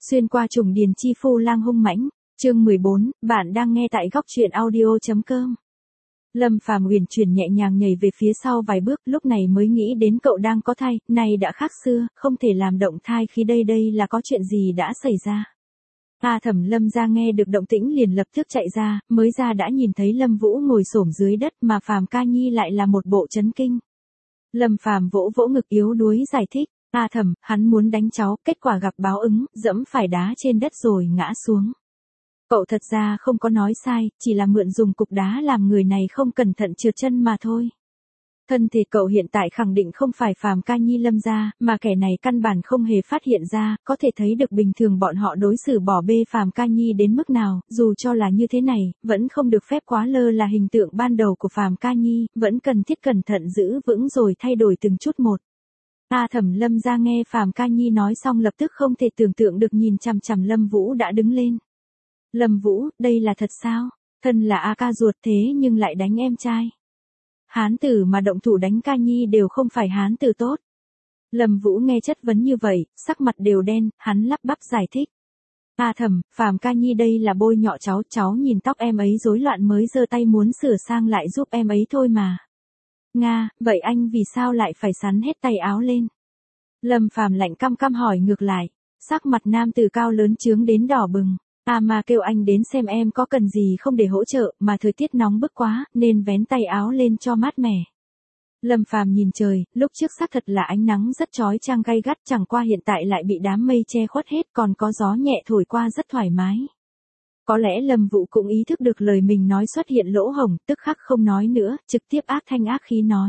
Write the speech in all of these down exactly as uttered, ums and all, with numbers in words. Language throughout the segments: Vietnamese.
Xuyên qua trùng điền chi phu lang hung mãnh, chương mười bốn, bạn đang nghe tại góc truyện audio.com. Lâm Phàm uyển chuyển nhẹ nhàng nhảy về phía sau vài bước, lúc này mới nghĩ đến cậu đang có thai, này đã khác xưa, không thể làm động thai khi đây đây là có chuyện gì đã xảy ra. A Thẩm Lâm ra nghe được động tĩnh liền lập tức chạy ra, mới ra đã nhìn thấy Lâm Vũ ngồi xổm dưới đất mà Phàm Ca Nhi lại là một bộ chấn kinh. Lâm Phàm vỗ vỗ ngực yếu đuối giải thích, A Thẩm, hắn muốn đánh cháu, kết quả gặp báo ứng, dẫm phải đá trên đất rồi ngã xuống. Cậu thật ra không có nói sai, chỉ là mượn dùng cục đá làm người này không cẩn thận trượt chân mà thôi. Thân thể cậu hiện tại khẳng định không phải Phàm Ca Nhi Lâm gia, mà kẻ này căn bản không hề phát hiện ra, có thể thấy được bình thường bọn họ đối xử bỏ bê Phàm Ca Nhi đến mức nào, dù cho là như thế này, vẫn không được phép quá lơ là hình tượng ban đầu của Phàm Ca Nhi, vẫn cần thiết cẩn thận giữ vững rồi thay đổi từng chút một. A Thẩm Lâm ra nghe Phàm Ca Nhi nói xong lập tức không thể tưởng tượng được nhìn chằm chằm Lâm Vũ đã đứng lên. Lâm Vũ, đây là thật sao? Thân là A ca ruột thế nhưng lại đánh em trai. Hán tử mà động thủ đánh Ca Nhi đều không phải hán tử tốt. Lâm Vũ nghe chất vấn như vậy, sắc mặt đều đen, hắn lắp bắp giải thích. A Thẩm, Phàm Ca Nhi đây là bôi nhọ cháu, cháu nhìn tóc em ấy rối loạn mới giơ tay muốn sửa sang lại giúp em ấy thôi mà. Nga, vậy anh vì sao lại phải sắn hết tay áo lên? Lâm Phàm lạnh căm căm hỏi ngược lại, sắc mặt nam tử cao lớn chướng đến đỏ bừng. À mà kêu anh đến xem em có cần gì không để hỗ trợ, mà thời tiết nóng bức quá, nên vén tay áo lên cho mát mẻ. Lâm Phàm nhìn trời, lúc trước xác thật là ánh nắng rất chói chang gay gắt, chẳng qua hiện tại lại bị đám mây che khuất hết, còn có gió nhẹ thổi qua rất thoải mái. Có lẽ Lâm Vũ cũng ý thức được lời mình nói xuất hiện lỗ hổng, tức khắc không nói nữa, trực tiếp ác thanh ác khí nói.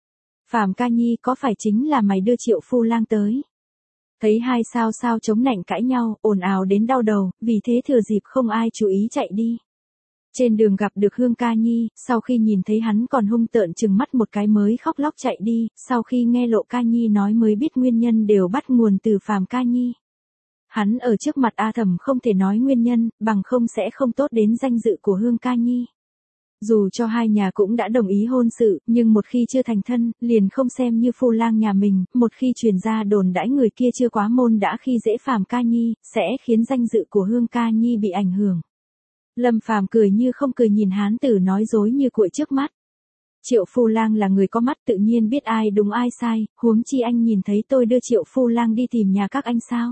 Phàm Ca Nhi, có phải chính là mày đưa Triệu Phu Lang tới? Thấy hai sao sao chống nạnh cãi nhau, ồn ào đến đau đầu, vì thế thừa dịp không ai chú ý chạy đi. Trên đường gặp được Hương Ca Nhi, sau khi nhìn thấy hắn còn hung tợn trừng mắt một cái mới khóc lóc chạy đi, sau khi nghe Lộ Ca Nhi nói mới biết nguyên nhân đều bắt nguồn từ Phàm Ca Nhi. Hắn ở trước mặt A Thẩm không thể nói nguyên nhân, bằng không sẽ không tốt đến danh dự của Hương Ca Nhi. Dù cho hai nhà cũng đã đồng ý hôn sự, nhưng một khi chưa thành thân, liền không xem như phu lang nhà mình, một khi truyền ra đồn đãi người kia chưa quá môn đã khi dễ Phàm Ca Nhi, sẽ khiến danh dự của Hương Ca Nhi bị ảnh hưởng. Lâm Phàm cười như không cười nhìn hán tử nói dối như cuội trước mắt. Triệu Phu Lang là người có mắt tự nhiên biết ai đúng ai sai, huống chi anh nhìn thấy tôi đưa Triệu Phu Lang đi tìm nhà các anh sao?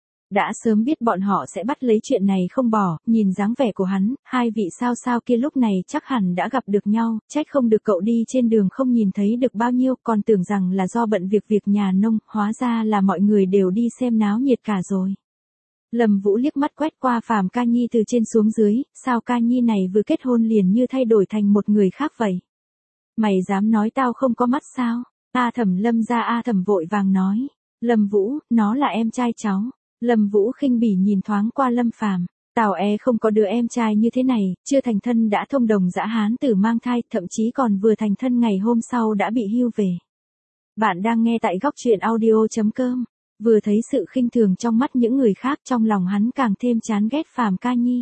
Đã sớm biết bọn họ sẽ bắt lấy chuyện này không bỏ, nhìn dáng vẻ của hắn, hai vị sao sao kia lúc này chắc hẳn đã gặp được nhau, trách không được cậu đi trên đường không nhìn thấy được bao nhiêu, còn tưởng rằng là do bận việc việc nhà nông, hóa ra là mọi người đều đi xem náo nhiệt cả rồi. Lâm Vũ liếc mắt quét qua Phàm Ca Nhi từ trên xuống dưới, sao Ca Nhi này vừa kết hôn liền như thay đổi thành một người khác vậy? Mày dám nói tao không có mắt sao? A Thẩm Lâm ra A Thẩm vội vàng nói. Lâm Vũ, nó là em trai cháu. Lâm Vũ khinh bỉ nhìn thoáng qua Lâm Phàm, tao e không có đứa em trai như thế này, chưa thành thân đã thông đồng dã hán tử mang thai, thậm chí còn vừa thành thân ngày hôm sau đã bị hưu về. Bạn đang nghe tại góc truyện audio.com, vừa thấy sự khinh thường trong mắt những người khác trong lòng hắn càng thêm chán ghét Phàm Ca Nhi.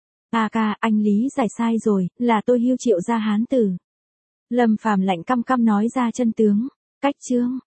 A ca, anh Lý giải sai rồi, là tôi hưu Triệu gia hán tử. Lâm Phàm lạnh căm căm nói ra chân tướng, cách chương.